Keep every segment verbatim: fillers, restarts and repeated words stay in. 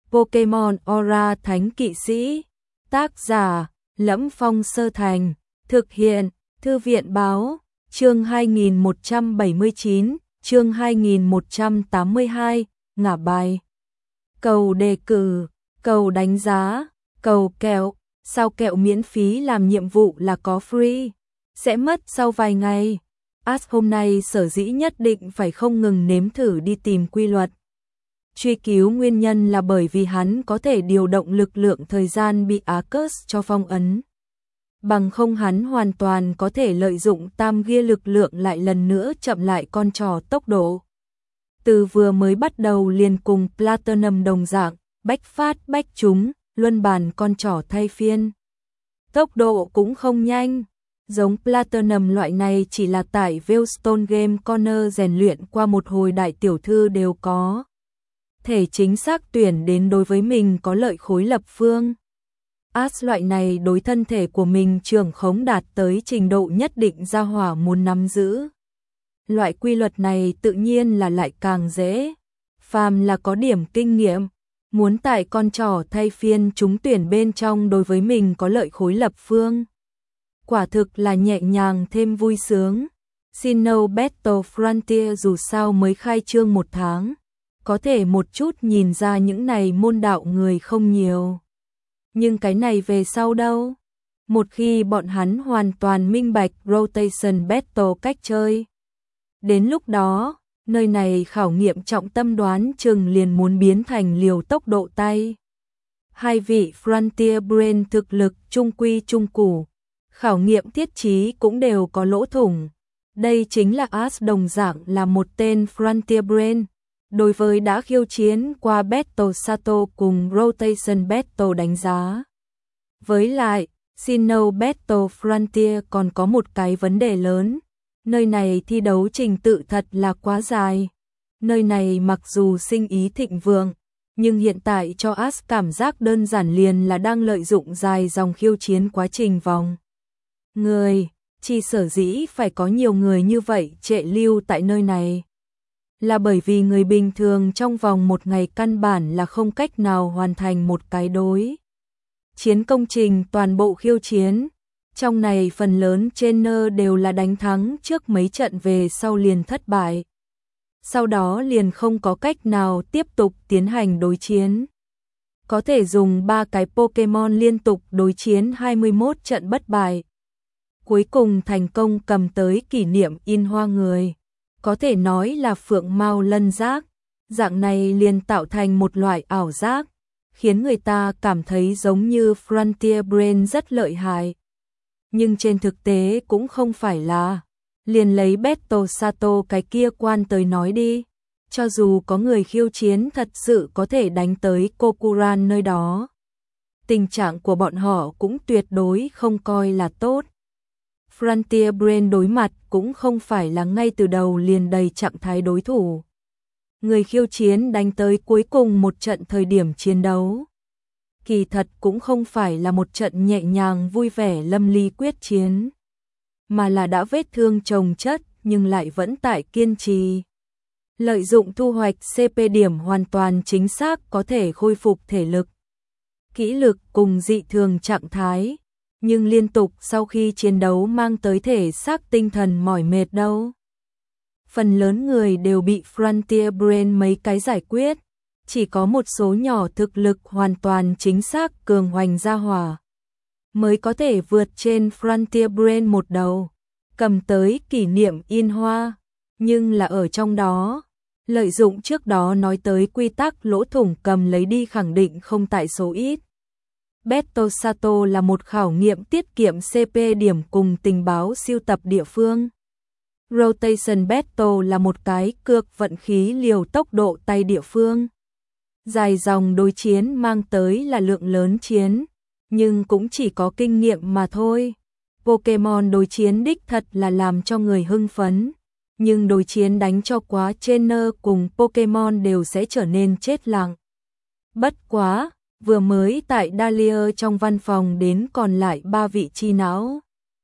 Pokemon Aura Thánh Kỵ Sĩ. Tác giả: Lẫm Phong Sơ Thành. Thực hiện: Thư viện báo. Chương hai nghìn một trăm bảy mươi chín, chương hai nghìn một trăm tám mươi hai, ngả bài. Cầu đề cử, cầu đánh giá, cầu kẹo. Sao kẹo miễn phí làm nhiệm vụ là có free? Sẽ mất sau vài ngày. Ash hôm nay sở dĩ nhất định phải không ngừng nếm thử đi tìm quy luật. Truy cứu nguyên nhân là bởi vì hắn có thể điều động lực lượng thời gian bị Arcus cho phong ấn. Bằng không hắn hoàn toàn có thể lợi dụng tam gia lực lượng lại lần nữa chậm lại con trò tốc độ. Từ vừa mới bắt đầu liền cùng Platinum đồng dạng, bách phát bách trúng, luân bàn con trò thay phiên. Tốc độ cũng không nhanh, giống Platinum loại này chỉ là tại Veilstone Game Corner rèn luyện qua một hồi đại tiểu thư đều có thể chính xác tuyển đến đối với mình có lợi khối lập phương. Ash loại này đối thân thể của mình trưởng khống đạt tới trình độ nhất định gia hỏa muốn nắm giữ. Loại quy luật này tự nhiên là lại càng dễ. Phàm là có điểm kinh nghiệm, muốn tại con trò thay phiên chúng tuyển bên trong đối với mình có lợi khối lập phương. Quả thực là nhẹ nhàng thêm vui sướng. Sinnoh Battle Frontier dù sao mới khai trương một tháng, có thể một chút nhìn ra những này môn đạo người không nhiều. Nhưng cái này về sau đâu? Một khi bọn hắn hoàn toàn minh bạch Rotation Battle cách chơi, đến lúc đó, nơi này khảo nghiệm trọng tâm đoán chừng liền muốn biến thành liều tốc độ tay. Hai vị Frontier Brain thực lực trung quy trung củ, khảo nghiệm thiết trí cũng đều có lỗ thủng. Đây chính là Ash đồng dạng là một tên Frontier Brain. Đối với đã khiêu chiến qua Battle Sato cùng Rotation Battle đánh giá. Với lại, Sinnoh Battle Frontier còn có một cái vấn đề lớn. Nơi này thi đấu trình tự thật là quá dài. Nơi này mặc dù sinh ý thịnh vượng, nhưng hiện tại cho Ash cảm giác đơn giản liền là đang lợi dụng dài dòng khiêu chiến quá trình vòng. Người, chỉ sở dĩ phải có nhiều người như vậy trệ lưu tại nơi này. Là bởi vì người bình thường trong vòng một ngày căn bản là không cách nào hoàn thành một cái đối chiến công trình toàn bộ khiêu chiến. Trong này phần lớn trainer đều là đánh thắng trước mấy trận về sau liền thất bại. Sau đó liền không có cách nào tiếp tục tiến hành đối chiến. Có thể dùng ba cái Pokemon liên tục đối chiến hai mươi mốt trận bất bại. Cuối cùng thành công cầm tới kỷ niệm in hoa người. Có thể nói là phượng mao lân giác, dạng này liền tạo thành một loại ảo giác, khiến người ta cảm thấy giống như Frontier Brain rất lợi hại. Nhưng trên thực tế cũng không phải là, liền lấy Battle Sato cái kia quan tới nói đi, cho dù có người khiêu chiến thật sự có thể đánh tới Kokuran nơi đó. Tình trạng của bọn họ cũng tuyệt đối không coi là tốt. Frontier Brain đối mặt cũng không phải là ngay từ đầu liền đầy trạng thái đối thủ. Người khiêu chiến đánh tới cuối cùng một trận thời điểm chiến đấu. Kỳ thật cũng không phải là một trận nhẹ nhàng vui vẻ lâm ly quyết chiến, mà là đã vết thương chồng chất nhưng lại vẫn tại kiên trì. Lợi dụng thu hoạch xê pê điểm hoàn toàn chính xác có thể khôi phục thể lực, kỹ lực cùng dị thường trạng thái. Nhưng liên tục sau khi chiến đấu mang tới thể xác tinh thần mỏi mệt đâu. Phần lớn người đều bị Frontier Brain mấy cái giải quyết, chỉ có một số nhỏ thực lực hoàn toàn chính xác cường hoành gia hỏa mới có thể vượt trên Frontier Brain một đầu, cầm tới kỷ niệm in hoa. Nhưng là ở trong đó, lợi dụng trước đó nói tới quy tắc lỗ thủng cầm lấy đi khẳng định không tại số ít. Battle Sato là một khảo nghiệm tiết kiệm xê pê điểm cùng tình báo siêu tập địa phương. Rotation Battle là một cái cược vận khí liều tốc độ tay địa phương. Dài dòng đối chiến mang tới là lượng lớn chiến, nhưng cũng chỉ có kinh nghiệm mà thôi. Pokemon đối chiến đích thật là làm cho người hưng phấn, nhưng đối chiến đánh cho quá trainer cùng Pokemon đều sẽ trở nên chết lặng. Bất quá, vừa mới tại Dahlia trong văn phòng đến còn lại ba vị chi não.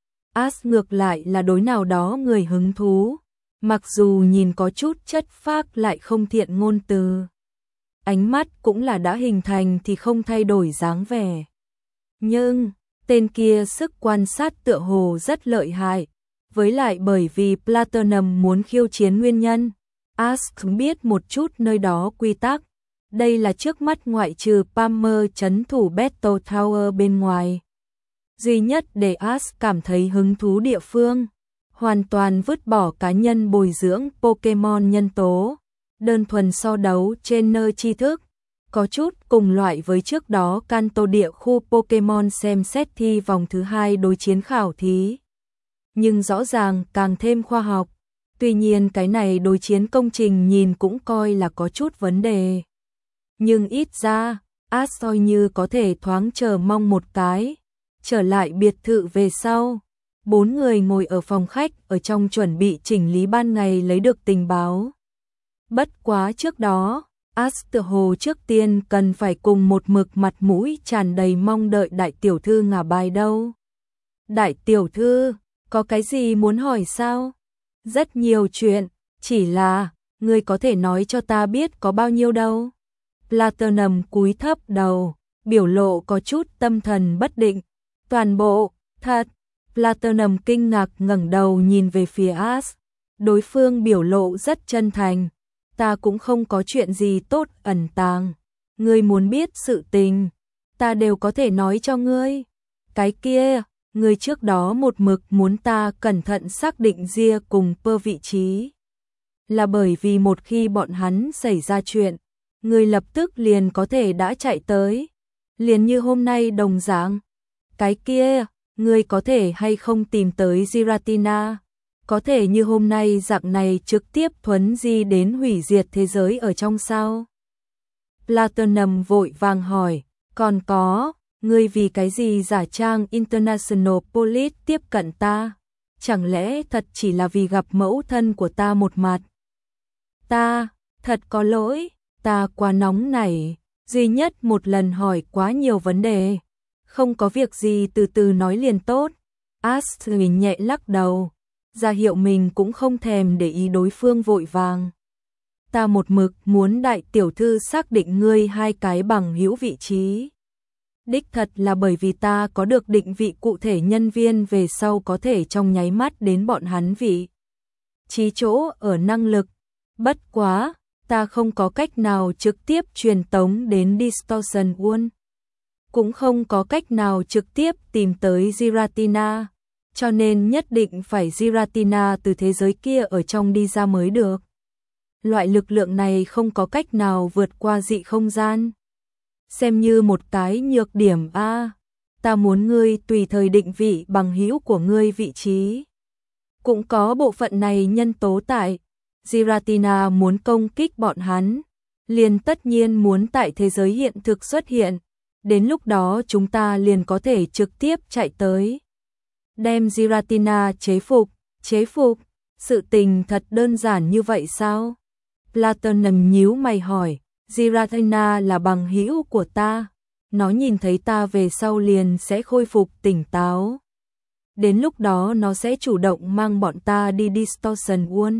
Ash ngược lại là đối nào đó người hứng thú, mặc dù nhìn có chút chất phác lại không thiện ngôn từ. ánh mắt cũng là đã hình thành thì không thay đổi dáng vẻ. Nhưng, tên kia sức quan sát tựa hồ rất lợi hại, với lại bởi vì Platinum muốn khiêu chiến nguyên nhân, Ask biết một chút nơi đó quy tắc. Đây là trước mắt ngoại trừ Palmer trấn thủ Battle Tower bên ngoài. Duy nhất để Ask cảm thấy hứng thú địa phương, hoàn toàn vứt bỏ cá nhân bồi dưỡng Pokemon nhân tố, đơn thuần so đấu trên nơi tri thức, có chút cùng loại với trước đó Kanto địa khu Pokemon xem xét thi vòng thứ hai đối chiến khảo thí. Nhưng rõ ràng càng thêm khoa học, tuy nhiên cái này đối chiến công trình nhìn cũng coi là có chút vấn đề. Nhưng ít ra, Ash coi như có thể thoáng chờ mong một cái. Trở lại biệt thự về sau, bốn người ngồi ở phòng khách ở trong chuẩn bị chỉnh lý ban ngày lấy được tình báo. Bất quá trước đó, Ash tựa hồ trước tiên cần phải cùng một mực mặt mũi tràn đầy mong đợi đại tiểu thư ngả bài đâu. Đại tiểu thư, có cái gì muốn hỏi sao? Rất nhiều chuyện, chỉ là, ngươi có thể nói cho ta biết có bao nhiêu đâu. Platinum cúi thấp đầu, biểu lộ có chút tâm thần bất định. Toàn bộ, thật. Platinum kinh ngạc ngẩng đầu nhìn về phía Ash. Đối phương biểu lộ rất chân thành. Ta cũng không có chuyện gì tốt ẩn tàng. Ngươi muốn biết sự tình, ta đều có thể nói cho ngươi. Cái kia, ngươi trước đó một mực muốn ta cẩn thận xác định Ria cùng Pơ vị trí. Là bởi vì một khi bọn hắn xảy ra chuyện, ngươi lập tức liền có thể đã chạy tới. Liền như hôm nay đồng dạng. Cái kia, ngươi có thể hay không tìm tới Giratina? Có thể như hôm nay dạng này trực tiếp thuấn di đến hủy diệt thế giới ở trong sao? Platinum vội vàng hỏi, còn có, ngươi vì cái gì giả trang International Police tiếp cận ta? Chẳng lẽ thật chỉ là vì gặp mẫu thân của ta một mặt? Ta, thật có lỗi, ta quá nóng nảy, duy nhất một lần hỏi quá nhiều vấn đề. Không có việc gì từ từ nói liền tốt. Ash nhẹ lắc đầu, ra hiệu mình cũng không thèm để ý đối phương vội vàng. Ta một mực muốn đại tiểu thư xác định ngươi hai cái bằng hữu vị trí. Đích thật là bởi vì ta có được định vị cụ thể nhân viên về sau có thể trong nháy mắt đến bọn hắn vị trí chỗ ở năng lực. Bất quá, ta không có cách nào trực tiếp truyền tống đến Distortion World. Cũng không có cách nào trực tiếp tìm tới Giratina, cho nên nhất định phải Giratina từ thế giới kia ở trong đi ra mới được. Loại lực lượng này không có cách nào vượt qua dị không gian. Xem như một cái nhược điểm a. Ta muốn ngươi tùy thời định vị bằng hữu của ngươi vị trí. Cũng có bộ phận này nhân tố tại. Giratina muốn công kích bọn hắn, liền tất nhiên muốn tại thế giới hiện thực xuất hiện. Đến lúc đó chúng ta liền có thể trực tiếp chạy tới. Đem Giratina chế phục, chế phục, sự tình thật đơn giản như vậy sao? Platinum nhíu mày hỏi, Giratina là bằng hữu của ta, nó nhìn thấy ta về sau liền sẽ khôi phục tỉnh táo. Đến lúc đó nó sẽ chủ động mang bọn ta đi Distortion World.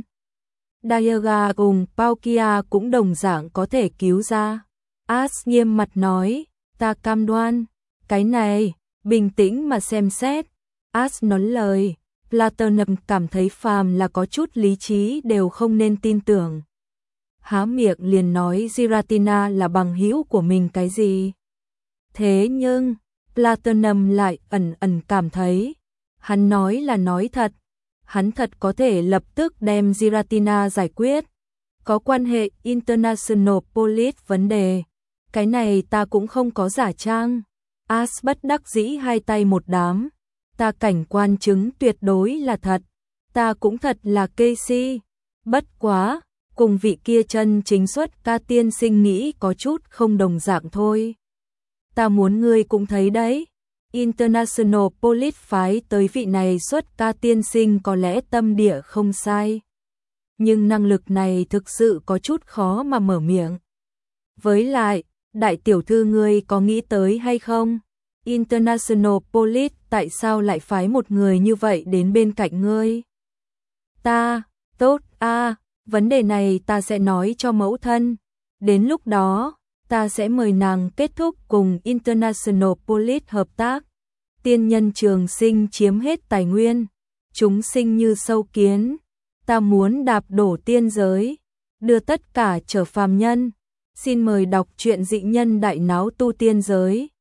Dialga cùng Palkia cũng đồng dạng có thể cứu ra. Ash nghiêm mặt nói, ta cam đoan, cái này, bình tĩnh mà xem xét. Ash nói lời, Platinum cảm thấy phàm là có chút lý trí đều không nên tin tưởng. Há miệng liền nói Giratina là bằng hữu của mình cái gì. Thế nhưng, Platinum lại ẩn ẩn cảm thấy, hắn nói là nói thật. Hắn thật có thể lập tức đem Giratina giải quyết. Có quan hệ International Police vấn đề. Cái này ta cũng không có giả trang. Ash bất đắc dĩ hai tay một đám. Ta cảnh quan chứng tuyệt đối là thật. Ta cũng thật là Casey. Bất quá, cùng vị kia chân chính xuất ca tiên sinh nghĩ có chút không đồng dạng thôi. Ta muốn ngươi cũng thấy đấy. International Police phái tới vị này xuất ca tiên sinh có lẽ tâm địa không sai. Nhưng năng lực này thực sự có chút khó mà mở miệng. Với lại, đại tiểu thư ngươi có nghĩ tới hay không? International Police tại sao lại phái một người như vậy đến bên cạnh ngươi? Ta, tốt a, à, vấn đề này ta sẽ nói cho mẫu thân. Đến lúc đó, ta sẽ mời nàng kết thúc cùng International Police hợp tác. Tiên nhân trường sinh chiếm hết tài nguyên, chúng sinh như sâu kiến, ta muốn đạp đổ tiên giới, đưa tất cả trở phàm nhân. Xin mời đọc truyện Dị Nhân Đại Náo Tu Tiên Giới.